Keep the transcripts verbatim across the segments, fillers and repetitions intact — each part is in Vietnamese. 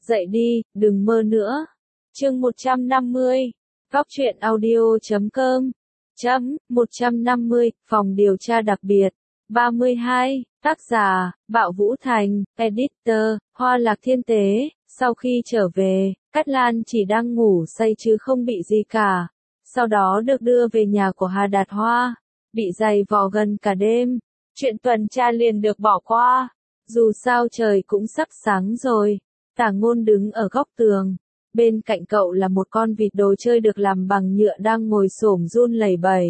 Dậy đi, đừng mơ nữa. Chương một trăm năm mươi. Góc truyện audio chấm com. Chấm, một trăm năm mươi, phòng điều tra đặc biệt. ba mươi hai, tác giả, Bạo Vũ Thành, editor, Hoa Lạc Thiên Tế. Sau khi trở về, Cát Lan chỉ đang ngủ say chứ không bị gì cả. Sau đó được đưa về nhà của Hà Đạt Hoa, bị giày vò gần cả đêm. Chuyện tuần tra liền được bỏ qua. Dù sao trời cũng sắp sáng rồi. Tả Ngôn đứng ở góc tường. Bên cạnh cậu là một con vịt đồ chơi được làm bằng nhựa đang ngồi xổm run lẩy bẩy.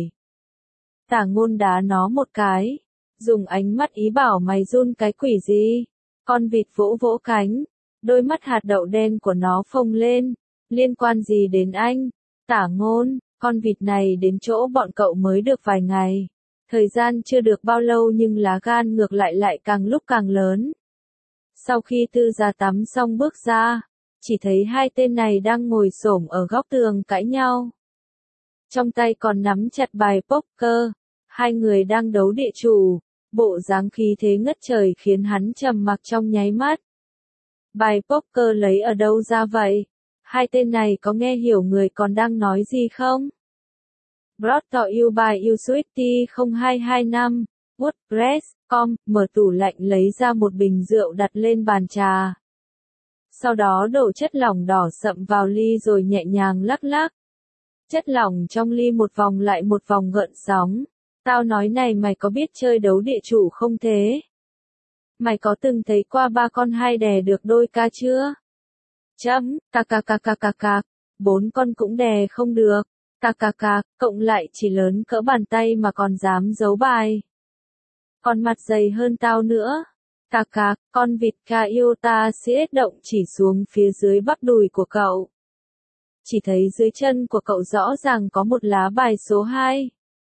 Tả Ngôn đá nó một cái, dùng ánh mắt ý bảo mày run cái quỷ gì. Con vịt vỗ vỗ cánh, đôi mắt hạt đậu đen của nó phồng lên. Liên quan gì đến anh? Tả Ngôn, con vịt này đến chỗ bọn cậu mới được vài ngày. Thời gian chưa được bao lâu nhưng lá gan ngược lại lại càng lúc càng lớn. Sau khi Tư Gia tắm xong bước ra, chỉ thấy hai tên này đang ngồi xổm ở góc tường cãi nhau. Trong tay còn nắm chặt bài poker, hai người đang đấu địa chủ, bộ dáng khí thế ngất trời khiến hắn trầm mặc trong nháy mắt. Bài poker lấy ở đâu ra vậy? Hai tên này có nghe hiểu người còn đang nói gì không? Brought to you by Usuity không hai hai năm, WordPress chấm com, mở tủ lạnh lấy ra một bình rượu đặt lên bàn trà. Sau đó đổ chất lỏng đỏ sậm vào ly rồi nhẹ nhàng lắc lắc. Chất lỏng trong ly một vòng lại một vòng gợn sóng. Tao nói này, mày có biết chơi đấu địa chủ không thế? Mày có từng thấy qua ba con hai đè được đôi ca chưa? Chấm, cà cà cà cà cà cà, bốn con cũng đè không được. Cà cà cà, cộng lại chỉ lớn cỡ bàn tay mà còn dám giấu bài. Còn mặt dày hơn tao nữa. Cà cà, con vịt ca yêu ta siết động chỉ xuống phía dưới bắp đùi của cậu. Chỉ thấy dưới chân của cậu rõ ràng có một lá bài số hai.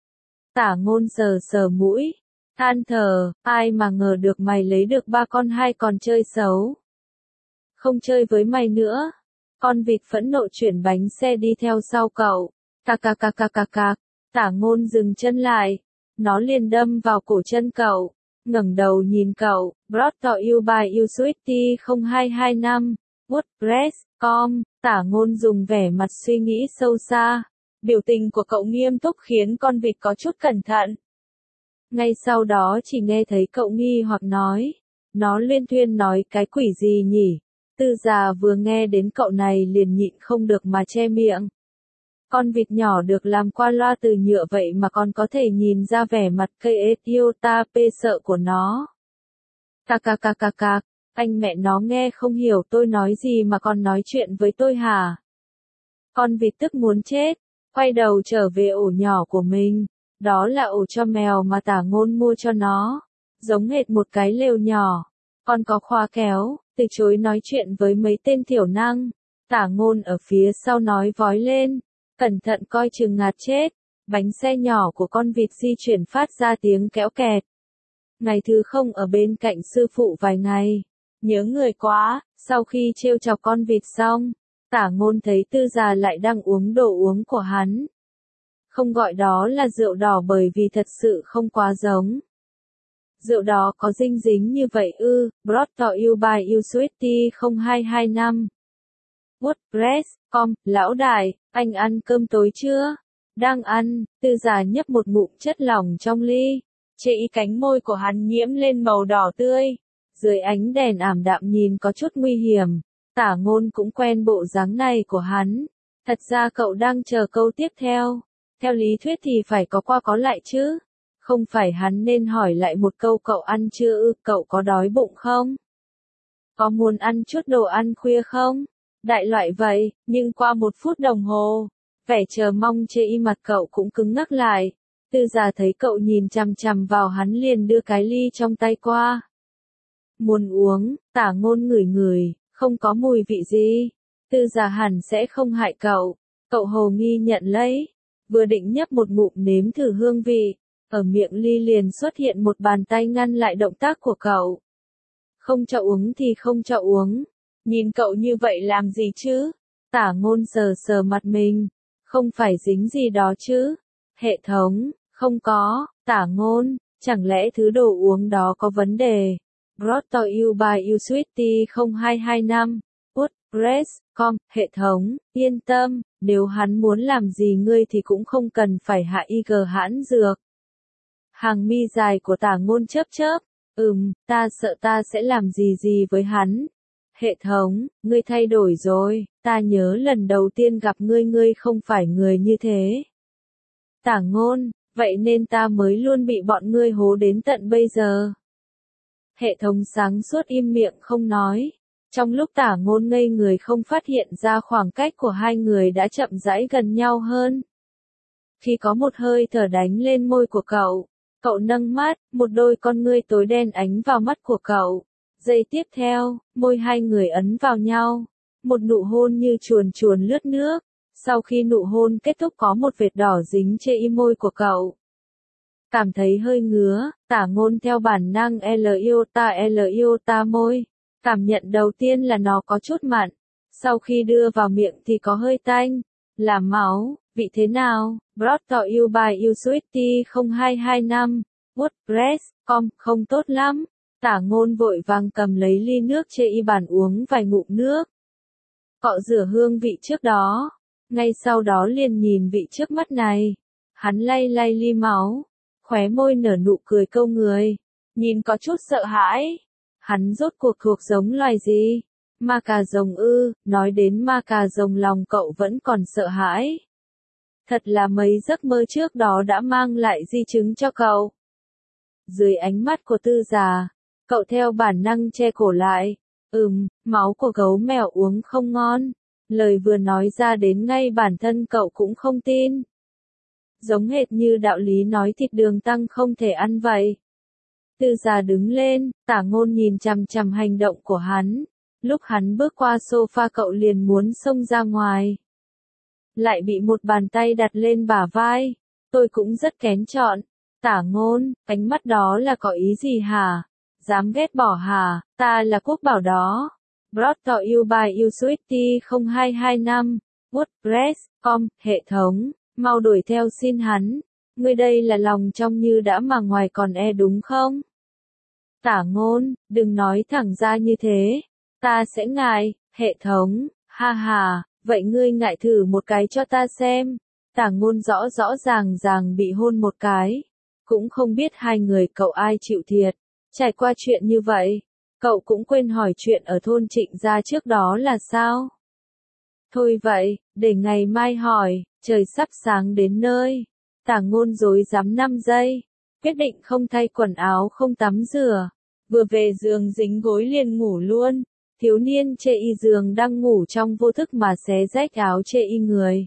Tả Ngôn sờ sờ mũi, than thở, ai mà ngờ được mày lấy được ba con hai còn chơi xấu. Không chơi với mày nữa. Con vịt phẫn nộ chuyển bánh xe đi theo sau cậu. Cà cà cà cà cà cà, Tả Ngôn dừng chân lại. Nó liền đâm vào cổ chân cậu, ngẩng đầu nhìn cậu. Brought to you by Usuity không hai hai năm, WordPress chấm com, Tả Ngôn dùng vẻ mặt suy nghĩ sâu xa. Biểu tình của cậu nghiêm túc khiến con vịt có chút cẩn thận. Ngay sau đó chỉ nghe thấy cậu nghi hoặc nói. Nó liên thuyên nói cái quỷ gì nhỉ? Tư Gia vừa nghe đến cậu này liền nhịn không được mà che miệng. Con vịt nhỏ được làm qua loa từ nhựa vậy mà còn có thể nhìn ra vẻ mặt cây ết yêu ta pê sợ của nó. Cà cà cà cà cà, anh mẹ nó nghe không hiểu tôi nói gì mà còn nói chuyện với tôi hả? Con vịt tức muốn chết, quay đầu trở về ổ nhỏ của mình. Đó là ổ cho mèo mà Tả Ngôn mua cho nó. Giống hệt một cái lều nhỏ. Còn có khóa kéo, từ chối nói chuyện với mấy tên thiểu năng. Tả Ngôn ở phía sau nói vói lên. Cẩn thận coi chừng ngạt chết. Bánh xe nhỏ của con vịt di chuyển phát ra tiếng kéo kẹt. Ngày thứ không ở bên cạnh sư phụ vài ngày. Nhớ người quá. Sau khi trêu chọc con vịt xong, Tả Ngôn thấy Tư Gia lại đang uống đồ uống của hắn. Không gọi đó là rượu đỏ bởi vì thật sự không quá giống. Rượu đó có dinh dính như vậy ư? Brought to you by Usuity không hai hai năm. WordPress chấm com, lão đại, anh ăn cơm tối chưa? Đang ăn. Tư Gia nhấp một ngụm chất lỏng trong ly. Chệ cánh môi của hắn nhiễm lên màu đỏ tươi. Dưới ánh đèn ảm đạm nhìn có chút nguy hiểm. Tả Ngôn cũng quen bộ dáng này của hắn. Thật ra cậu đang chờ câu tiếp theo. Theo lý thuyết thì phải có qua có lại chứ. Không phải hắn nên hỏi lại một câu cậu ăn chưa ư, cậu có đói bụng không? Có muốn ăn chút đồ ăn khuya không? Đại loại vậy, nhưng qua một phút đồng hồ, vẻ chờ mong trên mặt cậu cũng cứng ngắc lại. Tư Gia thấy cậu nhìn chằm chằm vào hắn liền đưa cái ly trong tay qua. Muốn uống, Tả Ngôn ngửi ngửi, không có mùi vị gì. Tư Gia hẳn sẽ không hại cậu. Cậu hồ nghi nhận lấy. Vừa định nhấp một ngụm nếm thử hương vị, ở miệng ly liền xuất hiện một bàn tay ngăn lại động tác của cậu. Không cho uống thì không cho uống. Nhìn cậu như vậy làm gì chứ? Tả Ngôn sờ sờ mặt mình. Không phải dính gì đó chứ? Hệ thống, không có. Tả Ngôn, chẳng lẽ thứ đồ uống đó có vấn đề? Brought to you by Usuity không hai hai năm. WordPress chấm com, hệ thống, yên tâm, nếu hắn muốn làm gì ngươi thì cũng không cần phải hạ i giê hãn dược. Hàng mi dài của Tả Ngôn chớp chớp, ừm, ta sợ ta sẽ làm gì gì với hắn. Hệ thống, ngươi thay đổi rồi, ta nhớ lần đầu tiên gặp ngươi ngươi không phải người như thế. Tả Ngôn, vậy nên ta mới luôn bị bọn ngươi hố đến tận bây giờ. Hệ thống sáng suốt im miệng không nói. Trong lúc Tả Ngôn ngây người không phát hiện ra khoảng cách của hai người đã chậm rãi gần nhau hơn. Khi có một hơi thở đánh lên môi của cậu, cậu nâng mắt, một đôi con ngươi tối đen ánh vào mắt của cậu. Giây tiếp theo, môi hai người ấn vào nhau. Một nụ hôn như chuồn chuồn lướt nước. Sau khi nụ hôn kết thúc có một vệt đỏ dính trên môi của cậu. Cảm thấy hơi ngứa, Tả Ngôn theo bản năng L iota L iota môi. Cảm nhận đầu tiên là nó có chút mặn. Sau khi đưa vào miệng thì có hơi tanh. Là máu, vị thế nào? Brought to you by Usuity không hai hai năm. WordPress chấm com, không tốt lắm. Tả Ngôn vội vàng cầm lấy ly nước trên y bàn uống vài ngụm nước. Cọ rửa hương vị trước đó. Ngay sau đó liền nhìn vị trước mắt này. Hắn lay lay ly máu. Khóe môi nở nụ cười câu người. Nhìn có chút sợ hãi. Hắn rốt cuộc thuộc giống loài gì? Ma cà rồng ư, nói đến ma cà rồng lòng cậu vẫn còn sợ hãi. Thật là mấy giấc mơ trước đó đã mang lại di chứng cho cậu. Dưới ánh mắt của Tư già, cậu theo bản năng che cổ lại. Ừm, máu của gấu mèo uống không ngon. Lời vừa nói ra đến ngay bản thân cậu cũng không tin. Giống hệt như đạo lý nói thịt đường tăng không thể ăn vậy. Tư già đứng lên, Tả Ngôn nhìn chằm chằm hành động của hắn. Lúc hắn bước qua sofa cậu liền muốn xông ra ngoài. Lại bị một bàn tay đặt lên bả vai. Tôi cũng rất kén chọn. Tả Ngôn, ánh mắt đó là có ý gì hả? Dám ghét bỏ hả? Ta là quốc bảo đó. Brought to you by Usuity không hai hai năm. WordPress chấm com, hệ thống, mau đuổi theo xin hắn. Ngươi đây là lòng trong như đã mà ngoài còn e đúng không? Tả Ngôn, đừng nói thẳng ra như thế. Ta sẽ ngại, hệ thống, ha ha, vậy ngươi ngại thử một cái cho ta xem. Tả Ngôn rõ rõ ràng ràng bị hôn một cái. Cũng không biết hai người cậu ai chịu thiệt. Trải qua chuyện như vậy, cậu cũng quên hỏi chuyện ở thôn Trịnh gia trước đó là sao? Thôi vậy, để ngày mai hỏi, trời sắp sáng đến nơi. Tả Ngôn rối rắm năm giây, quyết định không thay quần áo không tắm rửa. Vừa về giường dính gối liền ngủ luôn. Thiếu niên chê y giường đang ngủ trong vô thức mà xé rách áo chê y người.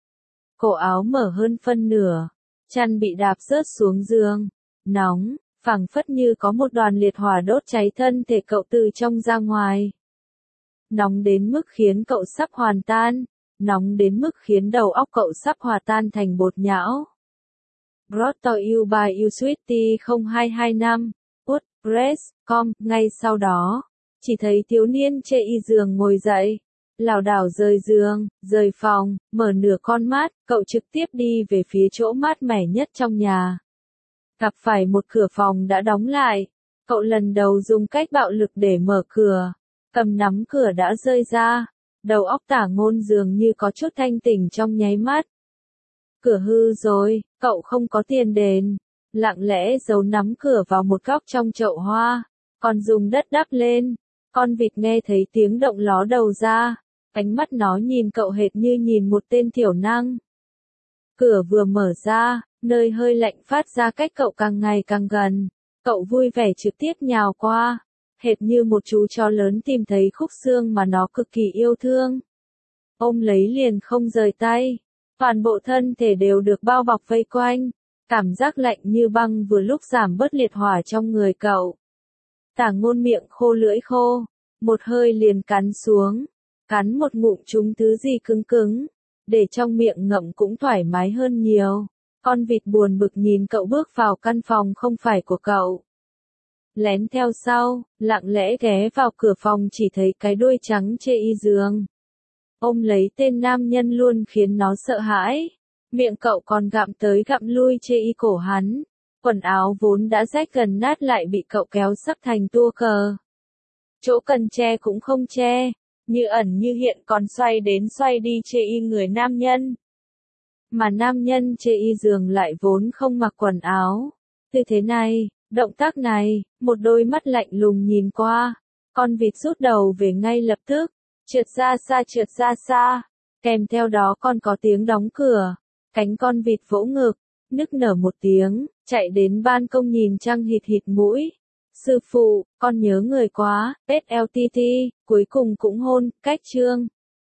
Cổ áo mở hơn phân nửa, chăn bị đạp rớt xuống giường. Nóng, phảng phất như có một đoàn liệt hỏa đốt cháy thân thể cậu từ trong ra ngoài. Nóng đến mức khiến cậu sắp hoàn tan. Nóng đến mức khiến đầu óc cậu sắp hòa tan thành bột nhão. Brought to you by Usuity không hai hai năm. WordPress chấm com, ngay sau đó, chỉ thấy thiếu niên chê y giường ngồi dậy, lảo đảo rời giường, rời phòng, mở nửa con mắt, cậu trực tiếp đi về phía chỗ mát mẻ nhất trong nhà. Gặp phải một cửa phòng đã đóng lại, cậu lần đầu dùng cách bạo lực để mở cửa, cầm nắm cửa đã rơi ra, đầu óc Tả Ngôn dường như có chút thanh tỉnh trong nháy mắt. Cửa hư rồi, cậu không có tiền đền. Lặng lẽ giấu nắm cửa vào một góc trong chậu hoa, còn dùng đất đắp lên. Con vịt nghe thấy tiếng động ló đầu ra, ánh mắt nó nhìn cậu hệt như nhìn một tên thiểu năng. Cửa vừa mở ra, nơi hơi lạnh phát ra cách cậu càng ngày càng gần. Cậu vui vẻ trực tiếp nhào qua, hệt như một chú chó lớn tìm thấy khúc xương mà nó cực kỳ yêu thương. Ôm lấy liền không rời tay, toàn bộ thân thể đều được bao bọc vây quanh. Cảm giác lạnh như băng vừa lúc giảm bớt liệt hỏa trong người cậu. Tả Ngôn miệng khô lưỡi khô, một hơi liền cắn xuống, cắn một ngụm trúng thứ gì cứng cứng, để trong miệng ngậm cũng thoải mái hơn nhiều. Con vịt buồn bực nhìn cậu bước vào căn phòng không phải của cậu. Lén theo sau, lặng lẽ ghé vào cửa phòng chỉ thấy cái đuôi trắng chê y giường. Ôm lấy tên nam nhân luôn khiến nó sợ hãi. Miệng cậu còn gặm tới gặm lui chê y cổ hắn. Quần áo vốn đã rách gần nát lại bị cậu kéo sắc thành tua cờ. Chỗ cần che cũng không che. như ẩn như hiện còn xoay đến xoay đi chê y người nam nhân. Mà nam nhân chê y giường lại vốn không mặc quần áo. Tư thế này, động tác này, một đôi mắt lạnh lùng nhìn qua. Con vịt rút đầu về ngay lập tức, trượt ra xa trượt ra xa. Kèm theo đó còn có tiếng đóng cửa. Cánh con vịt vỗ ngực, nức nở một tiếng, chạy đến ban công nhìn trăng hịt hịt mũi. Sư phụ, con nhớ người quá, ét lờ tê tê, cuối cùng cũng hôn, cách chương.